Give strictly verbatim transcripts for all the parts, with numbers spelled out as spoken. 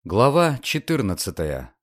Глава четырнадцатая.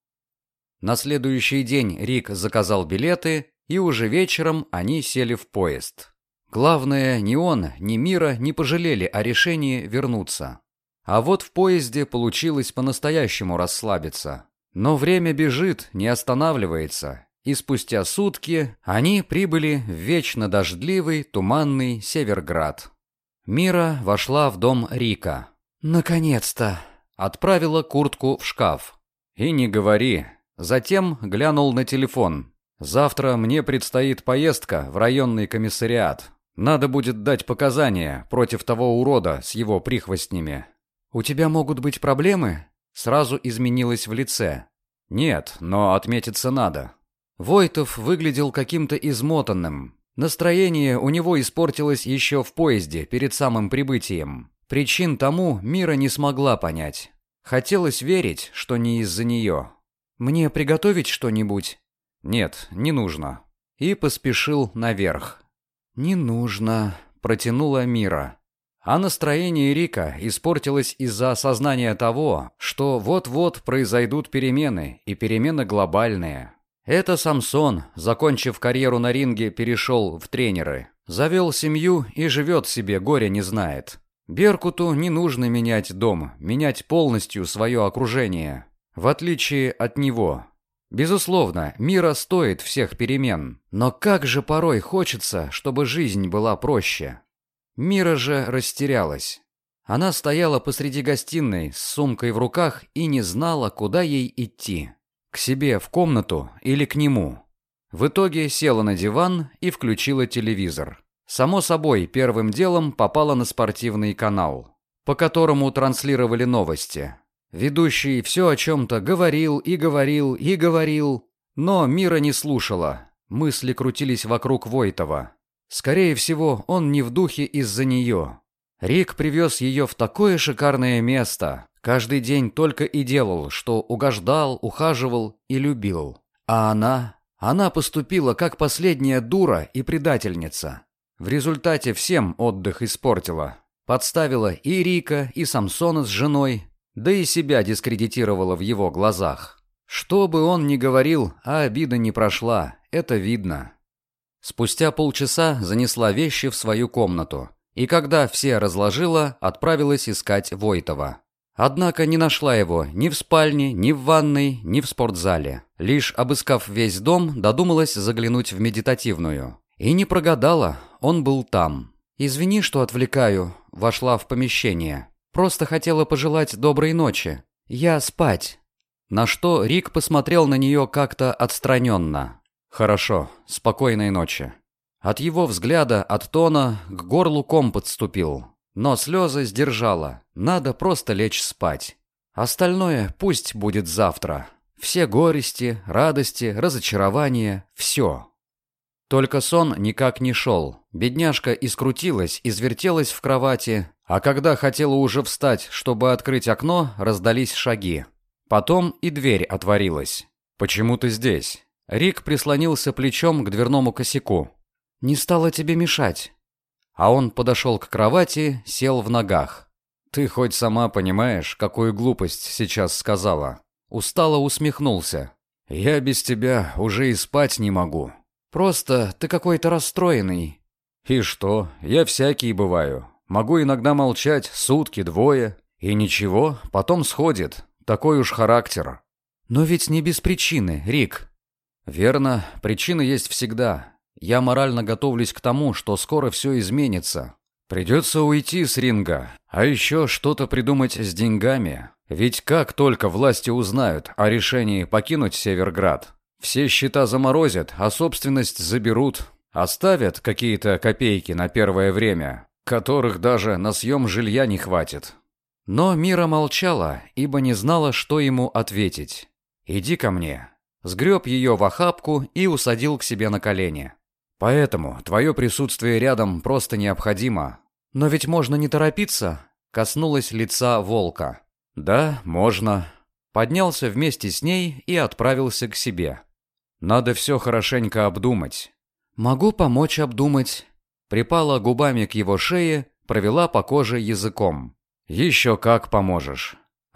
На следующий день Рик заказал билеты, и уже вечером они сели в поезд. Главное, ни он, ни Мира не пожалели о решении вернуться. А вот в поезде получилось по-настоящему расслабиться. Но время бежит, не останавливается, и спустя сутки они прибыли в вечно дождливый, туманный Северград. Мира вошла в дом Рика. «Наконец-то!» Отправила куртку в шкаф. «И не говори». Затем глянул на телефон. «Завтра мне предстоит поездка в районный комиссариат. Надо будет дать показания против того урода с его прихвостнями». «У тебя могут быть проблемы?» Сразу изменилась в лице. «Нет, но отметиться надо». Войтов выглядел каким-то измотанным. Настроение у него испортилось еще в поезде перед самым прибытием. Причин тому Мира не смогла понять. Хотелось верить, что не из-за нее. «Мне приготовить что-нибудь?» «Нет, не нужно». И поспешил наверх. «Не нужно», — протянула Мира. А настроение Рика испортилось из-за осознания того, что вот-вот произойдут перемены, и перемены глобальные. Это Самсон, закончив карьеру на ринге, перешел в тренеры. Завел семью и живет себе, горя не знает. Беркуту не нужно менять дом, менять полностью свое окружение, в отличие от него. Безусловно, Мира стоит всех перемен, но как же порой хочется, чтобы жизнь была проще. Мира же растерялась. Она стояла посреди гостиной с сумкой в руках и не знала, куда ей идти. К себе в комнату или к нему. В итоге села на диван и включила телевизор. Само собой, первым делом попала на спортивный канал, по которому транслировали новости. Ведущий все о чем-то говорил и говорил и говорил, но Мира не слушала. Мысли крутились вокруг Войтова. Скорее всего, он не в духе из-за нее. Рик привез ее в такое шикарное место. Каждый день только и делал, что угождал, ухаживал и любил. А она... Она поступила как последняя дура и предательница. В результате всем отдых испортила. Подставила и Рика, и Самсона с женой, да и себя дискредитировала в его глазах. Что бы он ни говорил, а обида не прошла, это видно. Спустя полчаса занесла вещи в свою комнату, и когда все разложила, отправилась искать Войтова. Однако не нашла его ни в спальне, ни в ванной, ни в спортзале. Лишь обыскав весь дом, додумалась заглянуть в медитативную. И не прогадала, он был там. «Извини, что отвлекаю», — вошла в помещение. «Просто хотела пожелать доброй ночи. Я спать». На что Рик посмотрел на нее как-то отстраненно. «Хорошо, спокойной ночи». От его взгляда, от тона, к горлу ком подступил. Но слезы сдержала, надо просто лечь спать. Остальное пусть будет завтра. Все горести, радости, разочарования, все. Только сон никак не шел. Бедняжка искрутилась, извертелась в кровати, а когда хотела уже встать, чтобы открыть окно, раздались шаги. Потом и дверь отворилась. «Почему ты здесь?» Рик прислонился плечом к дверному косяку. «Не стала тебе мешать». А он подошел к кровати, сел в ногах. «Ты хоть сама понимаешь, какую глупость сейчас сказала?» Устало усмехнулся. «Я без тебя уже и спать не могу». «Просто ты какой-то расстроенный». «И что? Я всякий бываю. Могу иногда молчать сутки, двое. И ничего, потом сходит. Такой уж характер». «Но ведь не без причины, Рик». «Верно, причины есть всегда. Я морально готовлюсь к тому, что скоро все изменится. Придется уйти с ринга, а еще что-то придумать с деньгами. Ведь как только власти узнают о решении покинуть Северград, все счета заморозят, а собственность заберут, оставят какие-то копейки на первое время, которых даже на съем жилья не хватит». Но Мира молчала, ибо не знала, что ему ответить. «Иди ко мне». Сгреб ее в охапку и усадил к себе на колени. «Поэтому твое присутствие рядом просто необходимо». «Но ведь можно не торопиться», — коснулась лица волка. «Да, можно». Поднялся вместе с ней и отправился к себе. «Надо все хорошенько обдумать». «Могу помочь обдумать». Припала губами к его шее, провела по коже языком. «Еще как поможешь».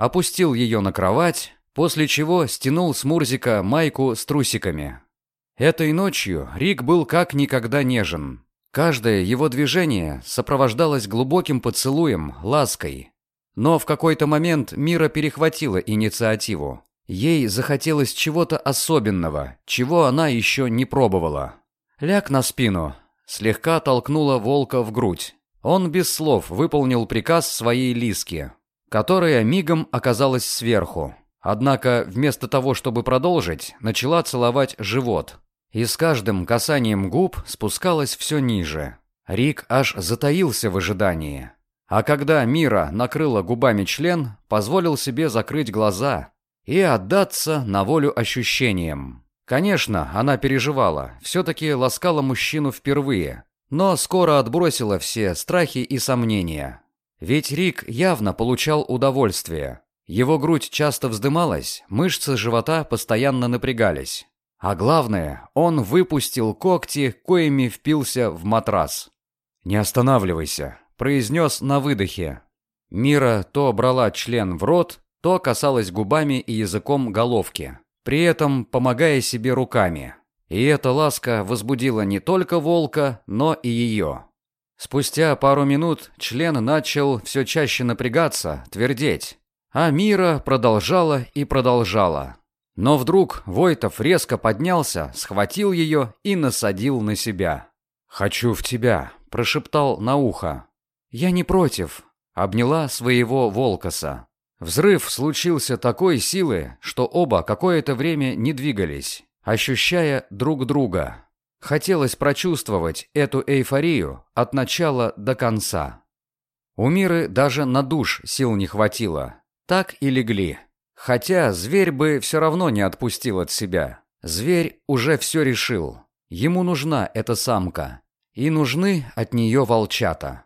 опустил ее на кровать, после чего стянул с Мурзика майку с трусиками. Этой ночью Рик был как никогда нежен. Каждое его движение сопровождалось глубоким поцелуем, лаской. Но в какой-то момент Мира перехватила инициативу. Ей захотелось чего-то особенного, чего она еще не пробовала. «Ляг на спину», — слегка толкнула волка в грудь. Он без слов выполнил приказ своей Лиски, которая мигом оказалась сверху. Однако вместо того, чтобы продолжить, начала целовать живот. И с каждым касанием губ спускалась все ниже. Рик аж затаился в ожидании. А когда Мира накрыла губами член, позволил себе закрыть глаза и отдаться на волю ощущениям. Конечно, она переживала, все-таки ласкала мужчину впервые, но скоро отбросила все страхи и сомнения. Ведь Рик явно получал удовольствие. Его грудь часто вздымалась, мышцы живота постоянно напрягались. А главное, он выпустил когти, коими впился в матрас. «Не останавливайся», — произнес на выдохе. Мира то брала член в рот, то касалась губами и языком головки, при этом помогая себе руками. И эта ласка возбудила не только волка, но и ее. Спустя пару минут член начал все чаще напрягаться, твердеть. А Мира продолжала и продолжала. Но вдруг Войтов резко поднялся, схватил ее и насадил на себя. «Хочу в тебя», – прошептал на ухо. «Я не против», – обняла своего Волкоса. Взрыв случился такой силы, что оба какое-то время не двигались, ощущая друг друга. Хотелось прочувствовать эту эйфорию от начала до конца. У Миры даже на душ сил не хватило. Так и легли. Хотя зверь бы все равно не отпустил от себя. Зверь уже все решил. Ему нужна эта самка. И нужны от нее волчата.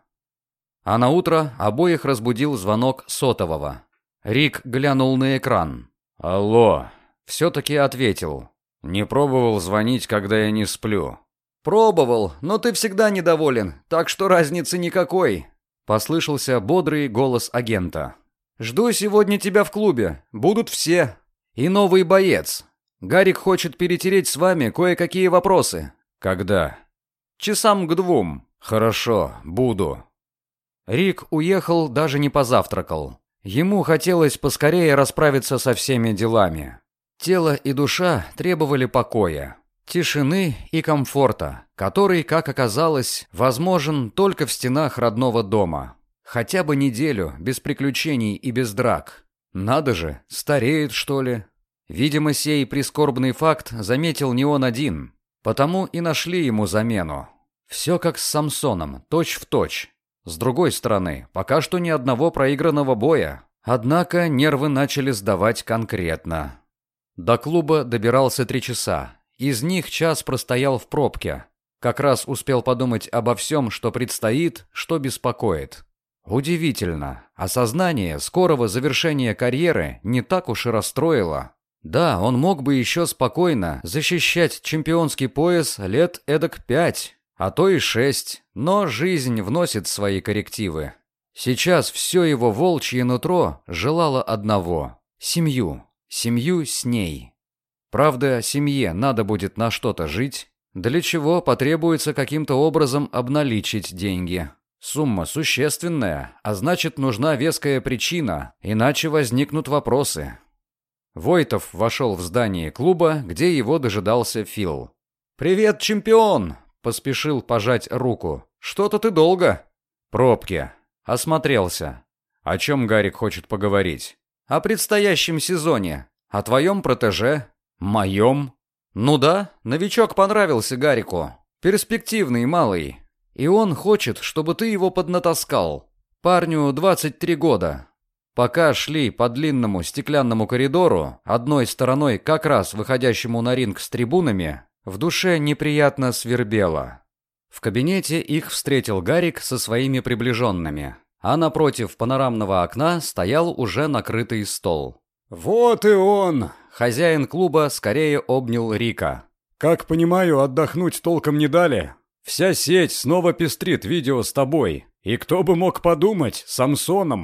А на утро обоих разбудил звонок сотового. Рик глянул на экран. «Алло», — все-таки ответил. «Не пробовал звонить, когда я не сплю». «Пробовал, но ты всегда недоволен, так что разницы никакой», — послышался бодрый голос агента. «Жду сегодня тебя в клубе. Будут все. И новый боец. Гарик хочет перетереть с вами кое-какие вопросы». «Когда?» «Часам к двум». «Хорошо, буду». Рик уехал, даже не позавтракал. Ему хотелось поскорее расправиться со всеми делами. Тело и душа требовали покоя, тишины и комфорта, который, как оказалось, возможен только в стенах родного дома. Хотя бы неделю, без приключений и без драк. Надо же, стареет, что ли? Видимо, сей прискорбный факт заметил не он один. Потому и нашли ему замену. Все как с Самсоном, точь-в-точь. С другой стороны, пока что ни одного проигранного боя. Однако нервы начали сдавать конкретно. До клуба добирался три часа. Из них час простоял в пробке. Как раз успел подумать обо всем, что предстоит, что беспокоит. Удивительно, осознание скорого завершения карьеры не так уж и расстроило. Да, он мог бы еще спокойно защищать чемпионский пояс лет эдак пять, а то и шесть, но жизнь вносит свои коррективы. Сейчас все его волчье нутро желало одного – семью, семью с ней. Правда, семье надо будет на что-то жить, для чего потребуется каким-то образом обналичить деньги. Сумма существенная, а значит, нужна веская причина, иначе возникнут вопросы. Войтов вошел в здание клуба, где его дожидался Фил. «Привет, чемпион!» – поспешил пожать руку. «Что-то ты долго?» «Пробки». Осмотрелся. «О чем Гарик хочет поговорить?» «О предстоящем сезоне. О твоем протеже». «Моем?» «Ну да, новичок понравился Гарику. Перспективный малый. И он хочет, чтобы ты его поднатаскал. Парню двадцать три года». Пока шли по длинному стеклянному коридору, одной стороной как раз выходящему на ринг с трибунами, в душе неприятно свербело. В кабинете их встретил Гарик со своими приближенными, а напротив панорамного окна стоял уже накрытый стол. «Вот и он!» Хозяин клуба скорее обнял Рика. «Как понимаю, отдохнуть толком не дали? Вся сеть снова пестрит видео с тобой. И кто бы мог подумать, Самсоном.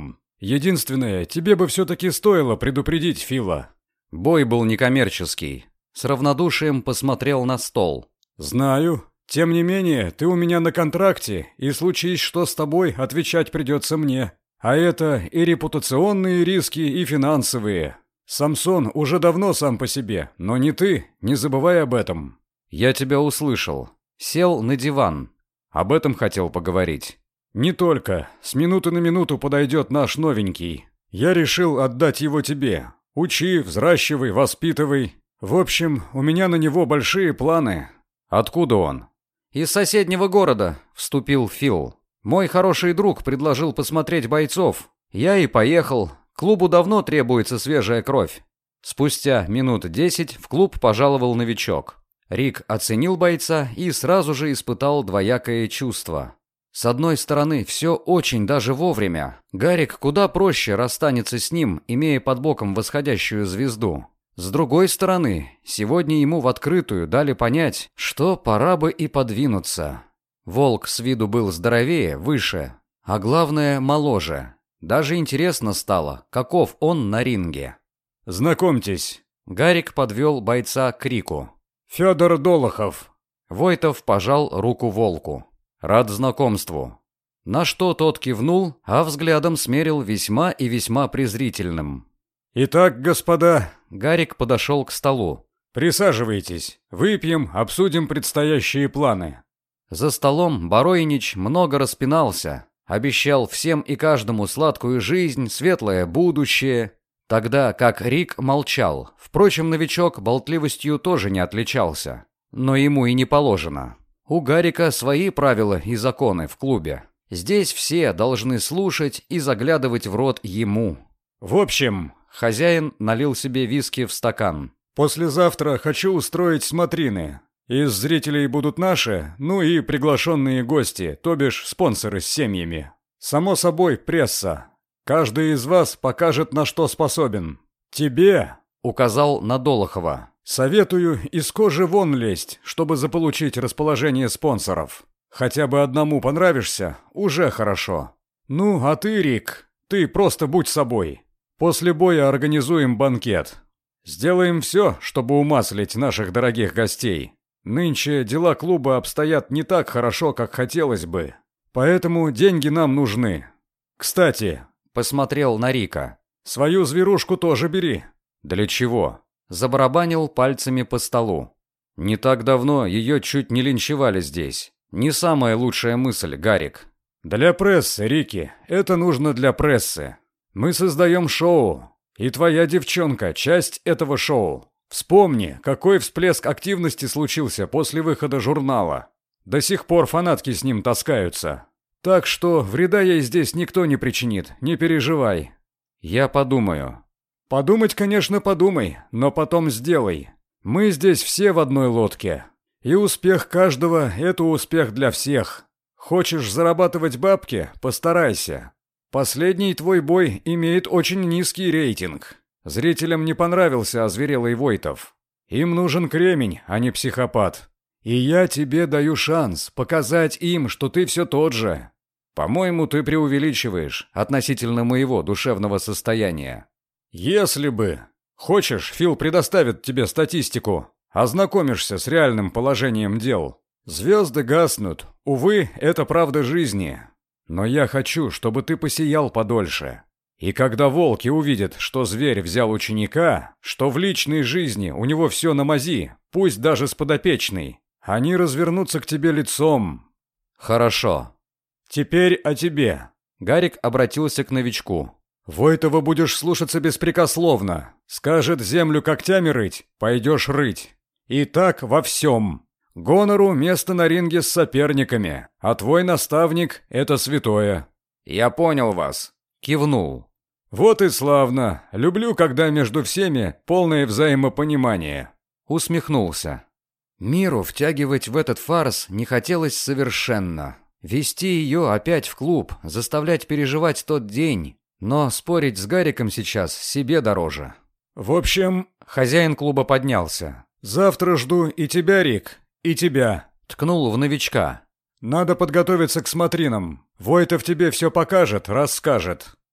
Единственное, тебе бы все-таки стоило предупредить Фила». Бой был некоммерческий. С равнодушием посмотрел на стол. «Знаю. Тем не менее, ты у меня на контракте, и случись что с тобой, отвечать придется мне. А это и репутационные риски, и финансовые. Самсон уже давно сам по себе, но не ты, не забывай об этом». «Я тебя услышал. Сел на диван. Об этом хотел поговорить». «Не только. С минуты на минуту подойдет наш новенький. Я решил отдать его тебе. Учи, взращивай, воспитывай. В общем, у меня на него большие планы». «Откуда он?» «Из соседнего города», — вступил Фил. «Мой хороший друг предложил посмотреть бойцов. Я и поехал. Клубу давно требуется свежая кровь». Спустя минут десять в клуб пожаловал новичок. Рик оценил бойца и сразу же испытал двоякое чувство. С одной стороны, все очень даже вовремя. Гарик куда проще расстанется с ним, имея под боком восходящую звезду. С другой стороны, сегодня ему в открытую дали понять, что пора бы и подвинуться. Волк с виду был здоровее, выше, а главное, моложе. Даже интересно стало, каков он на ринге. «Знакомьтесь». Гарик подвел бойца к Рику. «Федор Долохов». Войтов пожал руку Волку. «Рад знакомству». На что тот кивнул, а взглядом смерил весьма и весьма презрительным. «Итак, господа...» Гарик подошел к столу. «Присаживайтесь. Выпьем, обсудим предстоящие планы». За столом Баройнич много распинался. Обещал всем и каждому сладкую жизнь, светлое будущее. Тогда как Рик молчал. Впрочем, новичок болтливостью тоже не отличался. Но ему и не положено. У Гарика свои правила и законы в клубе. Здесь все должны слушать и заглядывать в рот ему. «В общем...» Хозяин налил себе виски в стакан. «Послезавтра хочу устроить смотрины. Из зрителей будут наши, ну и приглашенные гости, то бишь спонсоры с семьями. Само собой, пресса. Каждый из вас покажет, на что способен. Тебе, — указал на Долохова, — советую из кожи вон лезть, чтобы заполучить расположение спонсоров. Хотя бы одному понравишься, уже хорошо. Ну, а ты, Рик, ты просто будь собой. После боя организуем банкет. Сделаем все, чтобы умаслить наших дорогих гостей. Нынче дела клуба обстоят не так хорошо, как хотелось бы. Поэтому деньги нам нужны. Кстати, посмотрел на Рика. Свою зверушку тоже бери». «Для чего?» Забарабанил пальцами по столу. «Не так давно ее чуть не линчевали здесь. Не самая лучшая мысль, Гарик». «Для прессы, Рики. Это нужно для прессы. Мы создаем шоу, и твоя девчонка — часть этого шоу. Вспомни, какой всплеск активности случился после выхода журнала. До сих пор фанатки с ним таскаются. Так что вреда ей здесь никто не причинит, не переживай». «Я подумаю». «Подумать, конечно, подумай, но потом сделай. Мы здесь все в одной лодке. И успех каждого — это успех для всех. Хочешь зарабатывать бабки — постарайся. Последний твой бой имеет очень низкий рейтинг. Зрителям не понравился озверелый Войтов. Им нужен кремень, а не психопат. И я тебе даю шанс показать им, что ты все тот же». «По-моему, ты преувеличиваешь относительно моего душевного состояния». «Если бы. Хочешь, Фил предоставит тебе статистику. Ознакомишься с реальным положением дел. Звезды гаснут. Увы, это правда жизни. Но я хочу, чтобы ты посиял подольше. И когда волки увидят, что зверь взял ученика, что в личной жизни у него все на мази, пусть даже с подопечной, они развернутся к тебе лицом». «Хорошо. Теперь о тебе». Гарик обратился к новичку. «Войтова будешь слушаться беспрекословно. Скажет землю когтями рыть, пойдешь рыть. И так во всем. Гонору место на ринге с соперниками, а твой наставник — это святое». «Я понял вас», — кивнул. «Вот и славно. Люблю, когда между всеми полное взаимопонимание». Усмехнулся. Миру втягивать в этот фарс не хотелось совершенно. Вести ее опять в клуб, заставлять переживать тот день. Но спорить с Гариком сейчас себе дороже. «В общем...» — хозяин клуба поднялся. «Завтра жду и тебя, Рик, и тебя». Ткнул в новичка. «Надо подготовиться к смотринам. Войтов тебе все покажет, расскажет.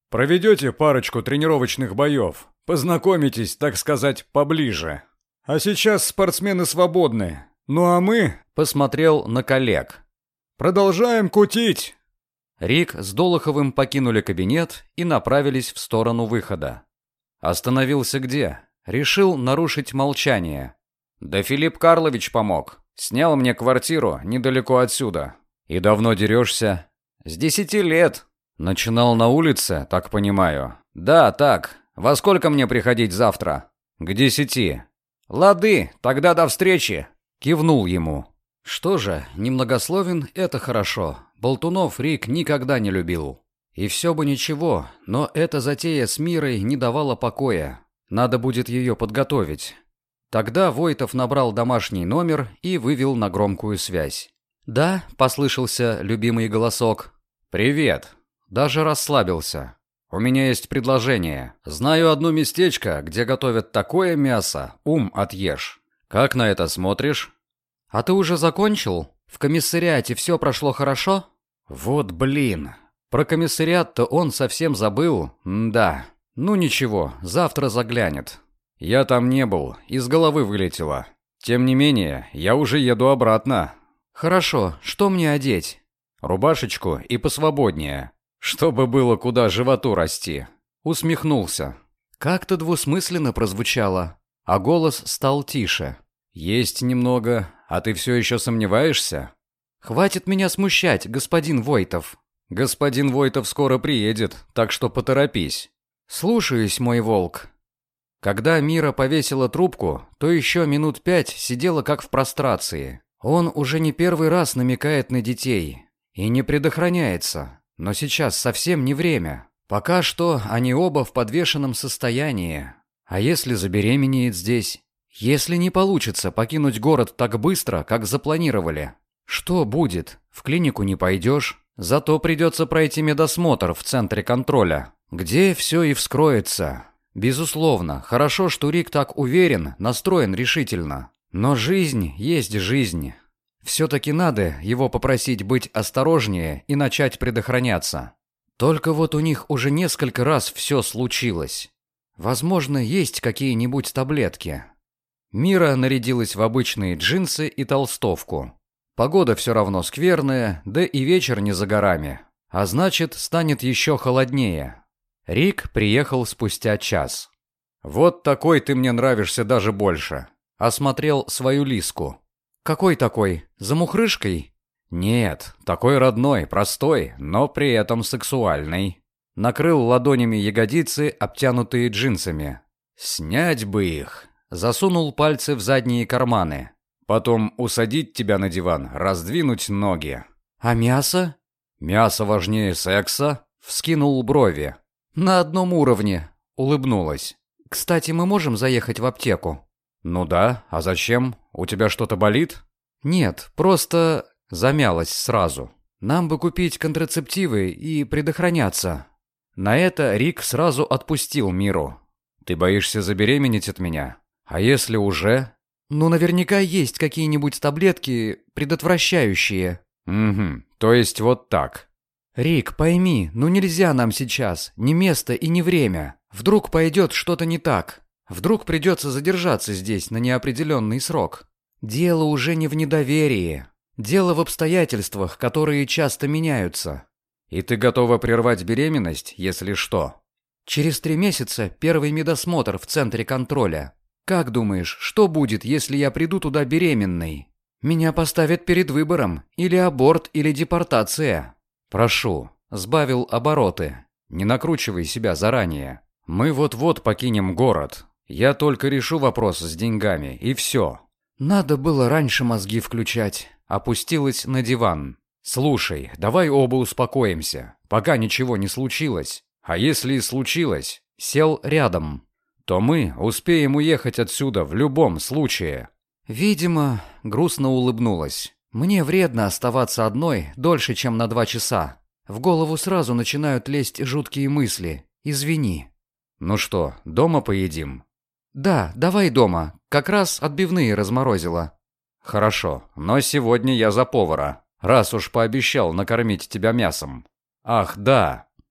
Проведете парочку тренировочных боев. Познакомитесь, так сказать, поближе. А сейчас спортсмены свободны. Ну а мы...» Посмотрел на коллег. «Продолжаем кутить!» Рик с Долоховым покинули кабинет и направились в сторону выхода. Остановился где? Решил нарушить молчание. «Да Филипп Карлович помог. Снял мне квартиру недалеко отсюда». «И давно дерешься?» «С десяти лет». «Начинал на улице, так понимаю?» «Да, так. Во сколько мне приходить завтра?» «К десяти». «Лады, тогда до встречи», — кивнул ему. Что же, немногословен — это хорошо. Болтунов Рик никогда не любил. И все бы ничего, но эта затея с Мирой не давала покоя. Надо будет ее подготовить. Тогда Войтов набрал домашний номер и вывел на громкую связь. «Да», — послышался любимый голосок. «Привет». Даже расслабился. «У меня есть предложение. Знаю одно местечко, где готовят такое мясо, ум отъешь. Как на это смотришь?» «А ты уже закончил? В комиссариате все прошло хорошо?» «Вот блин. Про комиссариат-то он совсем забыл. М-да. Ну ничего, завтра заглянет. Я там не был, из головы вылетело. Тем не менее, я уже еду обратно». «Хорошо, что мне одеть?» «Рубашечку и посвободнее, чтобы было куда животу расти». Усмехнулся. Как-то двусмысленно прозвучало, а голос стал тише. «Есть немного, а ты все еще сомневаешься?» «Хватит меня смущать, господин Войтов». «Господин Войтов скоро приедет, так что поторопись». «Слушаюсь, мой волк». Когда Мира повесила трубку, то еще минут пять сидела как в прострации. Он уже не первый раз намекает на детей и не предохраняется, но сейчас совсем не время. Пока что они оба в подвешенном состоянии. А если забеременеет здесь? Если не получится покинуть город так быстро, как запланировали? Что будет? В клинику не пойдешь, зато придется пройти медосмотр в центре контроля, где все и вскроется. Безусловно, хорошо, что Рик так уверен, настроен решительно. Но жизнь есть жизнь. Все-таки надо его попросить быть осторожнее и начать предохраняться. Только вот у них уже несколько раз все случилось. Возможно, есть какие-нибудь таблетки. Мира нарядилась в обычные джинсы и толстовку. Погода все равно скверная, да и вечер не за горами. А значит, станет еще холоднее. Рик приехал спустя час. «Вот такой ты мне нравишься даже больше». Осмотрел свою Лиску. «Какой такой? За мухрышкой?» «Нет, такой родной, простой, но при этом сексуальный». Накрыл ладонями ягодицы, обтянутые джинсами. «Снять бы их». Засунул пальцы в задние карманы. «Потом усадить тебя на диван, раздвинуть ноги». «А мясо?» «Мясо важнее секса?» Вскинул брови. «На одном уровне», — улыбнулась. «Кстати, мы можем заехать в аптеку?» «Ну да, а зачем? У тебя что-то болит?» «Нет, просто...» Замялась сразу. «Нам бы купить контрацептивы и предохраняться». На это Рик сразу отпустил Миру. «Ты боишься забеременеть от меня? А если уже?» «Ну, наверняка есть какие-нибудь таблетки, предотвращающие». «Угу, то есть вот так». «Рик, пойми, ну нельзя нам сейчас, ни место и ни время. Вдруг пойдет что-то не так. Вдруг придется задержаться здесь на неопределенный срок. Дело уже не в недоверии. Дело в обстоятельствах, которые часто меняются». «И ты готова прервать беременность, если что?» «Через три месяца первый медосмотр в центре контроля. Как думаешь, что будет, если я приду туда беременной? Меня поставят перед выбором: или аборт, или депортация». «Прошу», — сбавил обороты. «Не накручивай себя заранее. Мы вот-вот покинем город. Я только решу вопрос с деньгами, и все». «Надо было раньше мозги включать». Опустилась на диван. «Слушай, давай оба успокоимся, пока ничего не случилось. А если и случилось, сел рядом, то мы успеем уехать отсюда в любом случае». Видимо, грустно улыбнулась. «Мне вредно оставаться одной дольше, чем на два часа. В голову сразу начинают лезть жуткие мысли. Извини». «Ну что, дома поедим?» «Да, давай дома. Как раз отбивные разморозила». «Хорошо, но сегодня я за повара, раз уж пообещал накормить тебя мясом». «Ах, да».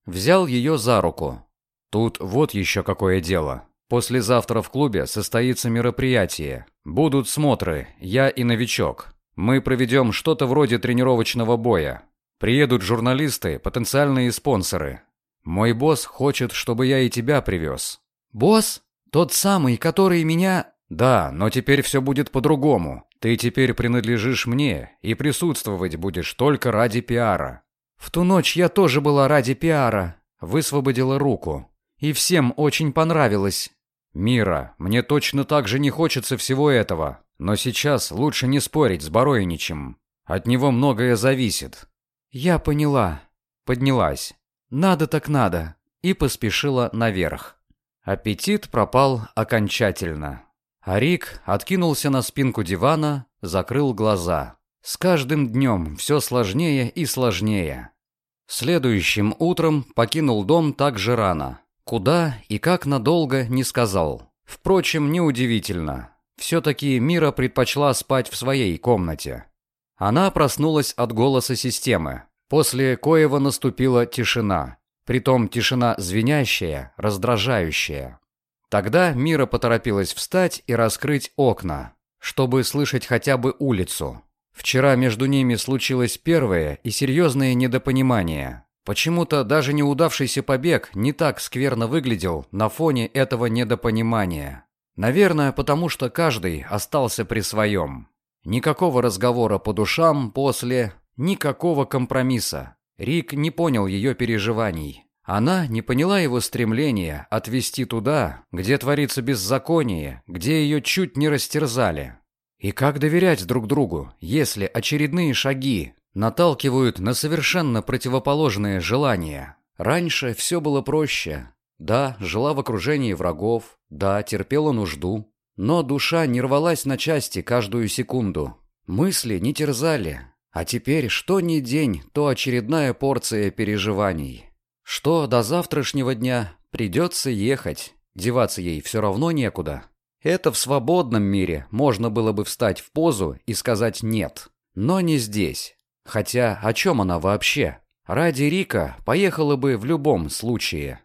Взял ее за руку. «Тут вот еще какое дело. Послезавтра в клубе состоится мероприятие. Будут смотры, я и новичок. Мы проведем что-то вроде тренировочного боя. Приедут журналисты, потенциальные спонсоры. Мой босс хочет, чтобы я и тебя привез». «Босс? Тот самый, который меня...» «Да, но теперь все будет по-другому. Ты теперь принадлежишь мне, и присутствовать будешь только ради пиара». «В ту ночь я тоже была ради пиара», — высвободила руку. «И всем очень понравилось». «Мира, мне точно так же не хочется всего этого, но сейчас лучше не спорить с Боровичем. От него многое зависит». «Я поняла». Поднялась. «Надо так надо». И поспешила наверх. Аппетит пропал окончательно. А Рик откинулся на спинку дивана, закрыл глаза. С каждым днем все сложнее и сложнее. Следующим утром покинул дом так же рано. Куда и как надолго не сказал. Впрочем, неудивительно. Все-таки Мира предпочла спать в своей комнате. Она проснулась от голоса системы. После коего наступила тишина. Притом тишина звенящая, раздражающая. Тогда Мира поторопилась встать и раскрыть окна, чтобы слышать хотя бы улицу. Вчера между ними случилось первое и серьезное недопонимание. Почему-то даже неудавшийся побег не так скверно выглядел на фоне этого недопонимания. Наверное, потому что каждый остался при своем. Никакого разговора по душам после, никакого компромисса. Рик не понял ее переживаний. Она не поняла его стремления отвести туда, где творится беззаконие, где ее чуть не растерзали. И как доверять друг другу, если очередные шаги наталкивают на совершенно противоположные желания? Раньше все было проще. Да, жила в окружении врагов, да, терпела нужду. Но душа не рвалась на части каждую секунду. Мысли не терзали. А теперь что ни день, то очередная порция переживаний. Что до завтрашнего дня придется ехать, деваться ей все равно некуда. Это в свободном мире можно было бы встать в позу и сказать «нет». Но не здесь. Хотя о чем она вообще? Ради Рика поехала бы в любом случае.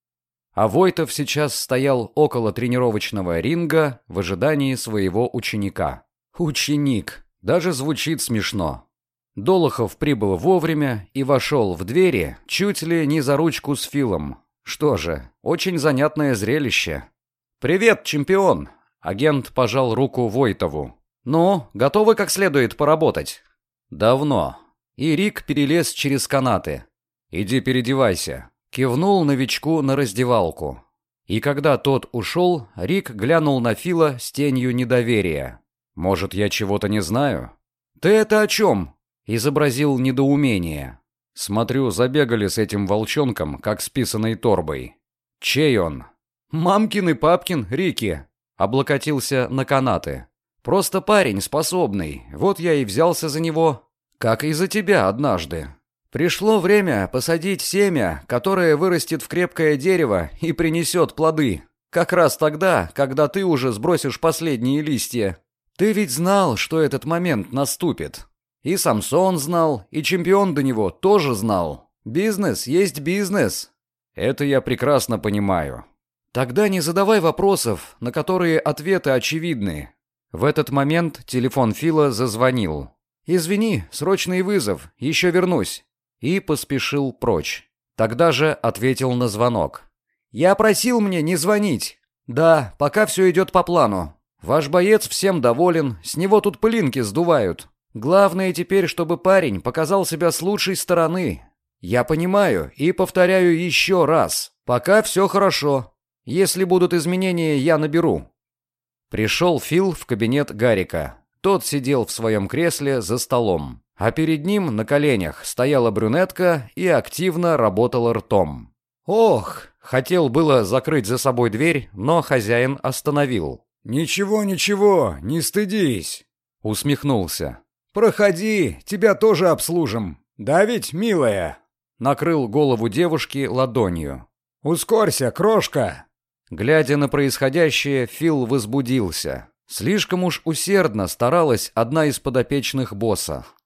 А Войтов сейчас стоял около тренировочного ринга в ожидании своего ученика. Ученик. Даже звучит смешно. Долохов прибыл вовремя и вошел в двери чуть ли не за ручку с Филом. Что же, очень занятное зрелище. «Привет, чемпион!» Агент пожал руку Войтову. «Ну, готовы как следует поработать?» «Давно». И Рик перелез через канаты. «Иди переодевайся», — кивнул новичку на раздевалку. И когда тот ушел, Рик глянул на Фила с тенью недоверия. «Может, я чего-то не знаю?» «Ты это о чем?» — изобразил недоумение. «Смотрю, забегали с этим волчонком, как с писаной торбой. Чей он?» «Мамкин и папкин, Рики», — облокотился на канаты. «Просто парень способный, вот я и взялся за него, как и за тебя однажды. Пришло время посадить семя, которое вырастет в крепкое дерево и принесет плоды. Как раз тогда, когда ты уже сбросишь последние листья. Ты ведь знал, что этот момент наступит. И Самсон знал, и чемпион до него тоже знал. Бизнес есть бизнес». «Это я прекрасно понимаю». «Тогда не задавай вопросов, на которые ответы очевидны». В этот момент телефон Фила зазвонил. «Извини, срочный вызов, еще вернусь». И поспешил прочь. Тогда же ответил на звонок. «Я просил мне не звонить». «Да, пока все идет по плану. Ваш боец всем доволен, с него тут пылинки сдувают. Главное теперь, чтобы парень показал себя с лучшей стороны. Я понимаю и повторяю еще раз. Пока все хорошо. Если будут изменения, я наберу». Пришел Фил в кабинет Гарика. Тот сидел в своем кресле за столом, а перед ним на коленях стояла брюнетка и активно работала ртом. «Ох!» — хотел было закрыть за собой дверь, но хозяин остановил. «Ничего, ничего, не стыдись!» — усмехнулся. «Проходи, тебя тоже обслужим. Да ведь, милая?» Накрыл голову девушки ладонью. «Ускорься, крошка!» Глядя на происходящее, Фил возбудился. Слишком уж усердно старалась одна из подопечных босса.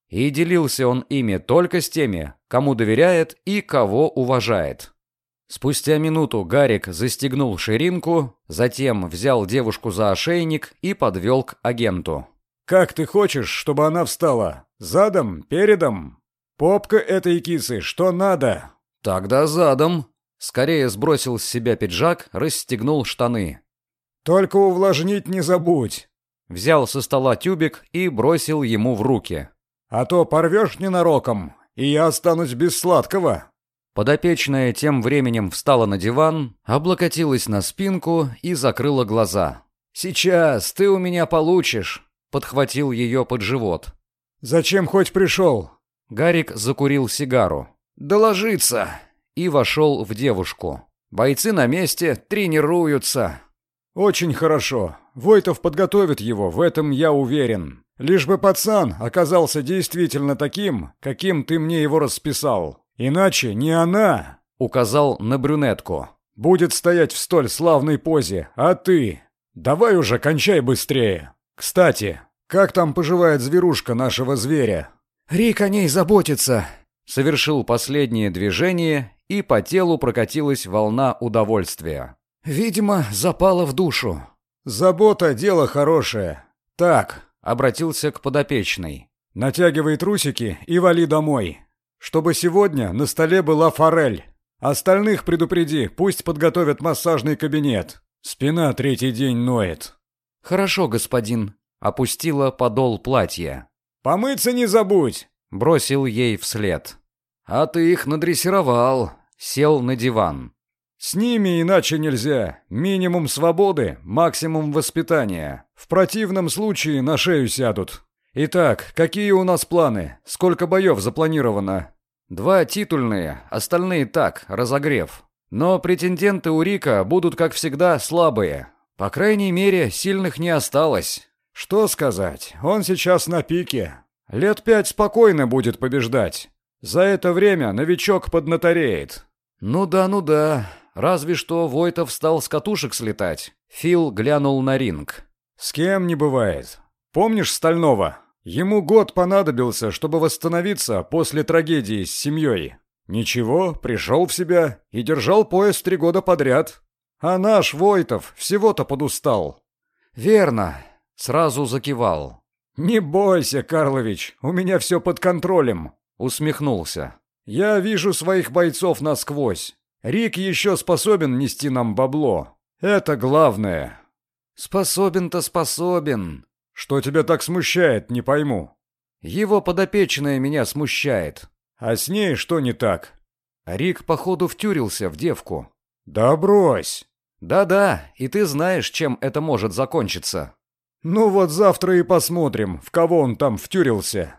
И делился он ими только с теми, кому доверяет и кого уважает. Спустя минуту Гарик застегнул ширинку, затем взял девушку за ошейник и подвел к агенту. «Как ты хочешь, чтобы она встала? Задом? Передом? Попка этой кисы, что надо?» «Тогда задом». Скорее сбросил с себя пиджак, расстегнул штаны. «Только увлажнить не забудь». Взял со стола тюбик и бросил ему в руки. «А то порвешь ненароком, и я останусь без сладкого». Подопечная тем временем встала на диван, облокотилась на спинку и закрыла глаза. «Сейчас ты у меня получишь», — подхватил ее под живот. «Зачем хоть пришел?» Гарик закурил сигару. «Доложиться!» И вошел в девушку. «Бойцы на месте, тренируются». «Очень хорошо. Войтов подготовит его, в этом я уверен. Лишь бы пацан оказался действительно таким, каким ты мне его расписал. Иначе не она, — указал на брюнетку, — будет стоять в столь славной позе, а ты. Давай уже кончай быстрее. Кстати, как там поживает зверушка нашего зверя?» «Рик о ней заботится», — совершил последнее движение, и по телу прокатилась волна удовольствия. «Видимо, запала в душу». «Забота — дело хорошее. Так», — обратился к подопечной, — «натягивай трусики и вали домой. Чтобы сегодня на столе была форель. Остальных предупреди, пусть подготовят массажный кабинет. Спина третий день ноет». «Хорошо, господин», — опустила подол платья. «Помыться не забудь», — бросил ей вслед. «А ты их надрессировал», — сел на диван. «С ними иначе нельзя. Минимум свободы, максимум воспитания. В противном случае на шею сядут. Итак, какие у нас планы? Сколько боев запланировано?» «Два титульные, остальные так, разогрев. Но претенденты у Рика будут, как всегда, слабые. По крайней мере, сильных не осталось». «Что сказать? Он сейчас на пике. Лет пять спокойно будет побеждать. За это время новичок поднатореет». «Ну да, ну да. Разве что Войтов стал с катушек слетать». Фил глянул на ринг. «С кем не бывает. Помнишь Стального? Ему год понадобился, чтобы восстановиться после трагедии с семьей. Ничего, пришел в себя и держал пояс три года подряд. А наш Войтов всего-то подустал». «Верно», — сразу закивал. «Не бойся, Карлович, у меня все под контролем», — усмехнулся. «Я вижу своих бойцов насквозь. Рик еще способен нести нам бабло. Это главное». «Способен-то способен». «Что тебя так смущает, не пойму». «Его подопечная меня смущает». «А с ней что не так?» Рик, походу, втюрился в девку. «Да брось». «Да-да, и ты знаешь, чем это может закончиться». «Ну вот завтра и посмотрим, в кого он там втюрился».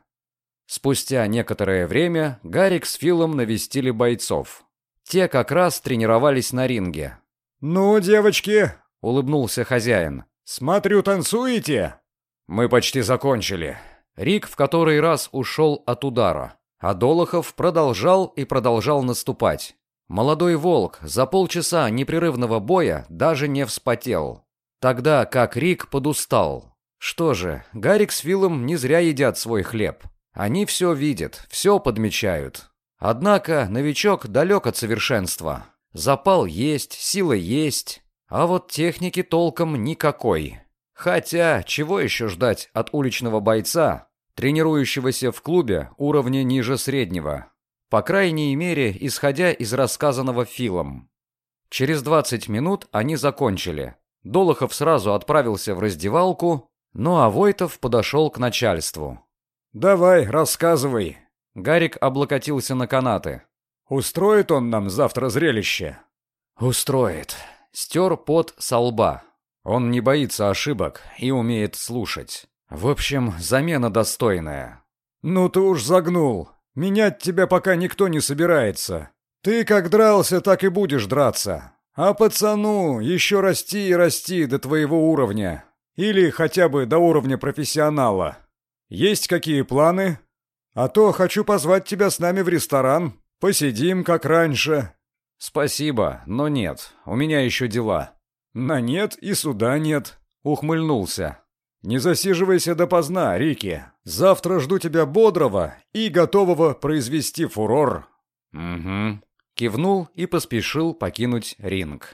Спустя некоторое время Гарик с Филом навестили бойцов. Те как раз тренировались на ринге. «Ну, девочки», — улыбнулся хозяин, — «смотрю, танцуете?» «Мы почти закончили». Рик в который раз ушел от удара, а Долохов продолжал и продолжал наступать. Молодой волк за полчаса непрерывного боя даже не вспотел. Тогда как Рик подустал. Что же, Гарик с Филом не зря едят свой хлеб. Они все видят, все подмечают. Однако новичок далек от совершенства. Запал есть, сила есть, а вот техники толком никакой. Хотя, чего еще ждать от уличного бойца, тренирующегося в клубе уровня ниже среднего? По крайней мере, исходя из рассказанного Филом. Через двадцать минут они закончили. Долохов сразу отправился в раздевалку, ну а Войтов подошел к начальству. «Давай, рассказывай». Гарик облокотился на канаты. «Устроит он нам завтра зрелище?» «Устроит». Стер пот со лба. Он не боится ошибок и умеет слушать. В общем, замена достойная. «Ну ты уж загнул. Менять тебя пока никто не собирается. Ты как дрался, так и будешь драться. А пацану еще расти и расти до твоего уровня. Или хотя бы до уровня профессионала. Есть какие планы? А то хочу позвать тебя с нами в ресторан. Посидим, как раньше». «Спасибо, но нет. У меня еще дела». «На нет и суда нет», — ухмыльнулся. Не засиживайся допоздна, Рики. Завтра жду тебя бодрого и готового произвести фурор». «Угу», — кивнул и поспешил покинуть ринг.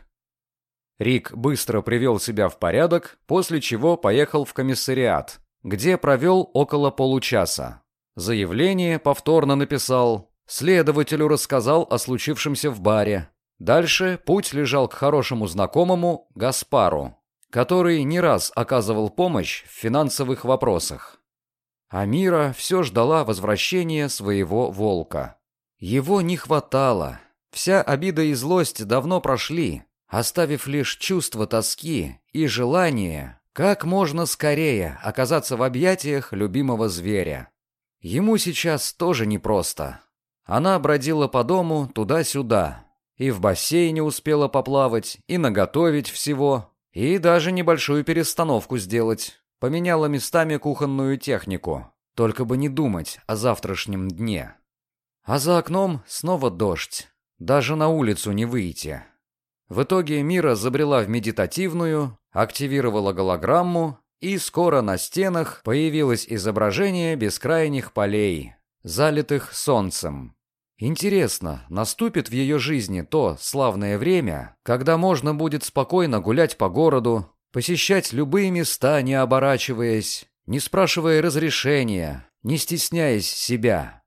Рик быстро привел себя в порядок, после чего поехал в комиссариат, где провел около получаса. Заявление повторно написал, следователю рассказал о случившемся в баре. Дальше путь лежал к хорошему знакомому Гаспару, который не раз оказывал помощь в финансовых вопросах. А Мира все ждала возвращения своего волка. Его не хватало. Вся обида и злость давно прошли, оставив лишь чувство тоски и желание как можно скорее оказаться в объятиях любимого зверя. Ему сейчас тоже непросто. Она бродила по дому туда-сюда, и в бассейне успела поплавать, и наготовить всего, и даже небольшую перестановку сделать. Поменяла местами кухонную технику, только бы не думать о завтрашнем дне. А за окном снова дождь, даже на улицу не выйти. В итоге Мира забрела в медитативную, активировала голограмму, и скоро на стенах появилось изображение бескрайних полей, залитых солнцем. Интересно, наступит в ее жизни то славное время, когда можно будет спокойно гулять по городу, посещать любые места, не оборачиваясь, не спрашивая разрешения, не стесняясь себя.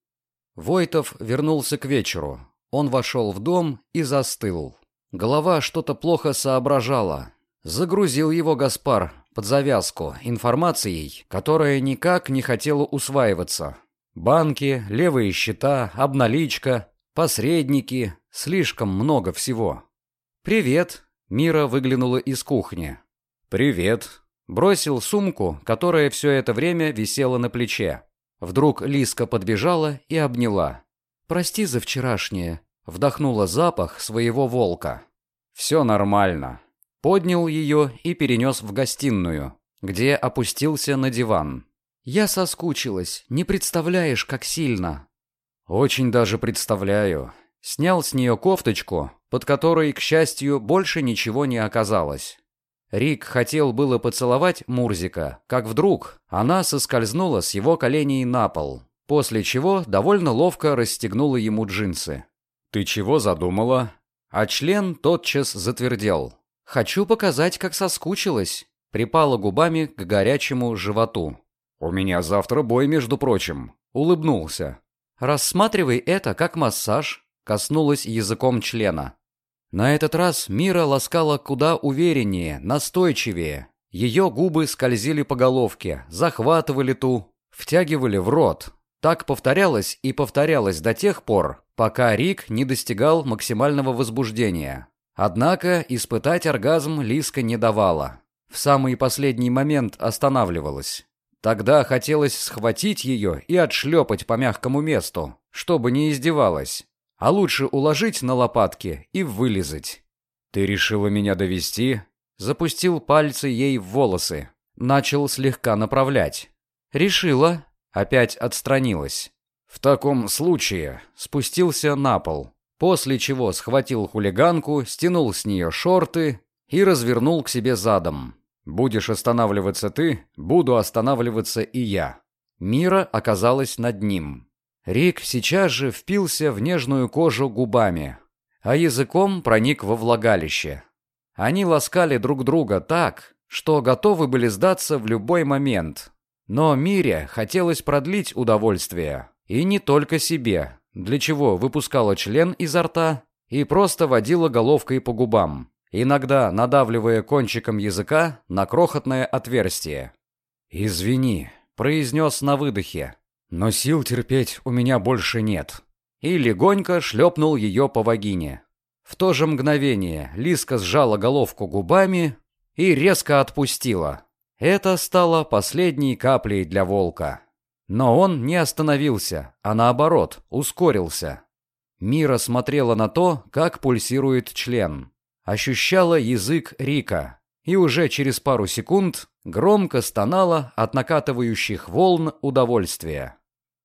Войтов вернулся к вечеру. Он вошел в дом и застыл. Голова что-то плохо соображала. Загрузил его Гаспар под завязку информацией, которая никак не хотела усваиваться. Банки, левые счета, обналичка, посредники, слишком много всего. «Привет», — Мира выглянула из кухни. «Привет», — бросил сумку, которая все это время висела на плече. Вдруг Лиска подбежала и обняла. «Прости за вчерашнее», — вдохнула запах своего волка. «Все нормально». Поднял ее и перенес в гостиную, где опустился на диван. «Я соскучилась, не представляешь, как сильно». «Очень даже представляю». Снял с нее кофточку, под которой, к счастью, больше ничего не оказалось. Рик хотел было поцеловать Мурзика, как вдруг она соскользнула с его коленей на пол, после чего довольно ловко расстегнула ему джинсы. «Ты чего задумала?» А член тотчас затвердел. «Хочу показать, как соскучилась», припала губами к горячему животу. «У меня завтра бой, между прочим», — улыбнулся. «Рассматривай это как массаж», — коснулась языком члена. На этот раз Мира ласкала куда увереннее, настойчивее. Ее губы скользили по головке, захватывали ту, втягивали в рот. Так повторялось и повторялось до тех пор, пока Рик не достигал максимального возбуждения. Однако испытать оргазм Лиска не давала. В самый последний момент останавливалась. Тогда хотелось схватить ее и отшлепать по мягкому месту, чтобы не издевалась. А лучше уложить на лопатки и вылизать. «Ты решила меня довести?» Запустил пальцы ей в волосы. Начал слегка направлять. «Решила». Опять отстранилась. В таком случае спустился на пол, после чего схватил хулиганку, стянул с нее шорты и развернул к себе задом. «Будешь останавливаться ты, буду останавливаться и я». Мира оказалась над ним. Рик сейчас же впился в нежную кожу губами, а языком проник во влагалище. Они ласкали друг друга так, что готовы были сдаться в любой момент. Но Мире хотелось продлить удовольствие, и не только себе, для чего выпускала член изо рта и просто водила головкой по губам, иногда надавливая кончиком языка на крохотное отверстие. «Извини», — произнес на выдохе, — «но сил терпеть у меня больше нет». И легонько шлепнул ее по вагине. В то же мгновение Лиска сжала головку губами и резко отпустила. Это стало последней каплей для волка. Но он не остановился, а наоборот, ускорился. Мира смотрела на то, как пульсирует член. Ощущала язык Рика. И уже через пару секунд громко стонала от накатывающих волн удовольствия.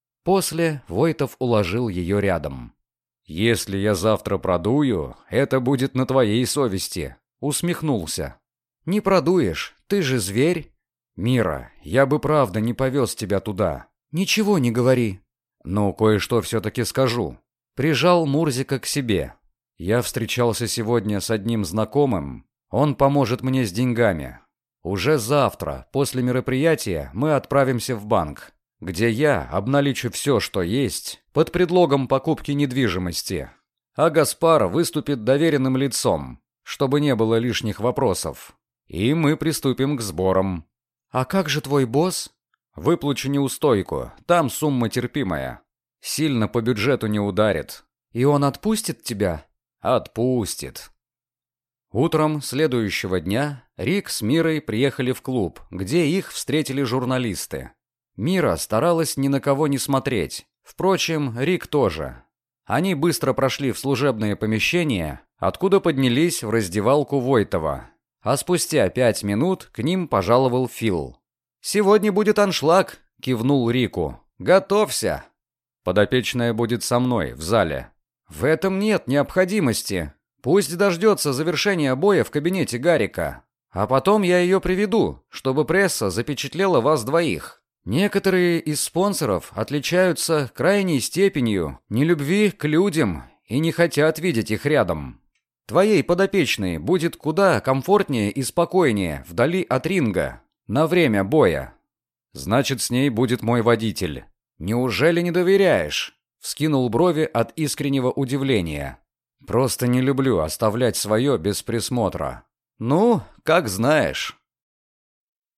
После Войтов уложил ее рядом. «Если я завтра продую, это будет на твоей совести», — усмехнулся. «Не продуешь, ты же зверь». «Мира, я бы правда не повез тебя туда». «Ничего не говори». «Ну, кое-что все-таки скажу». Прижал Мурзика к себе. «Я встречался сегодня с одним знакомым. Он поможет мне с деньгами. Уже завтра, после мероприятия, мы отправимся в банк, где я обналичу все, что есть, под предлогом покупки недвижимости. А Гаспар выступит доверенным лицом, чтобы не было лишних вопросов. И мы приступим к сборам». «А как же твой босс?» «Выплачу неустойку, там сумма терпимая. Сильно по бюджету не ударит». «И он отпустит тебя?» «Отпустит». Утром следующего дня Рик с Мирой приехали в клуб, где их встретили журналисты. Мира старалась ни на кого не смотреть. Впрочем, Рик тоже. Они быстро прошли в служебное помещение, откуда поднялись в раздевалку Войтова. А спустя пять минут к ним пожаловал Фил. «Сегодня будет аншлаг», — кивнул Рику. «Готовься». «Подопечная будет со мной, в зале». «В этом нет необходимости. Пусть дождется завершения боя в кабинете Гарика. А потом я ее приведу, чтобы пресса запечатлела вас двоих. Некоторые из спонсоров отличаются крайней степенью нелюбви к людям и не хотят видеть их рядом. Твоей подопечной будет куда комфортнее и спокойнее вдали от ринга, на время боя. Значит, с ней будет мой водитель. Неужели не доверяешь?» Вскинул брови от искреннего удивления. «Просто не люблю оставлять свое без присмотра». «Ну, как знаешь».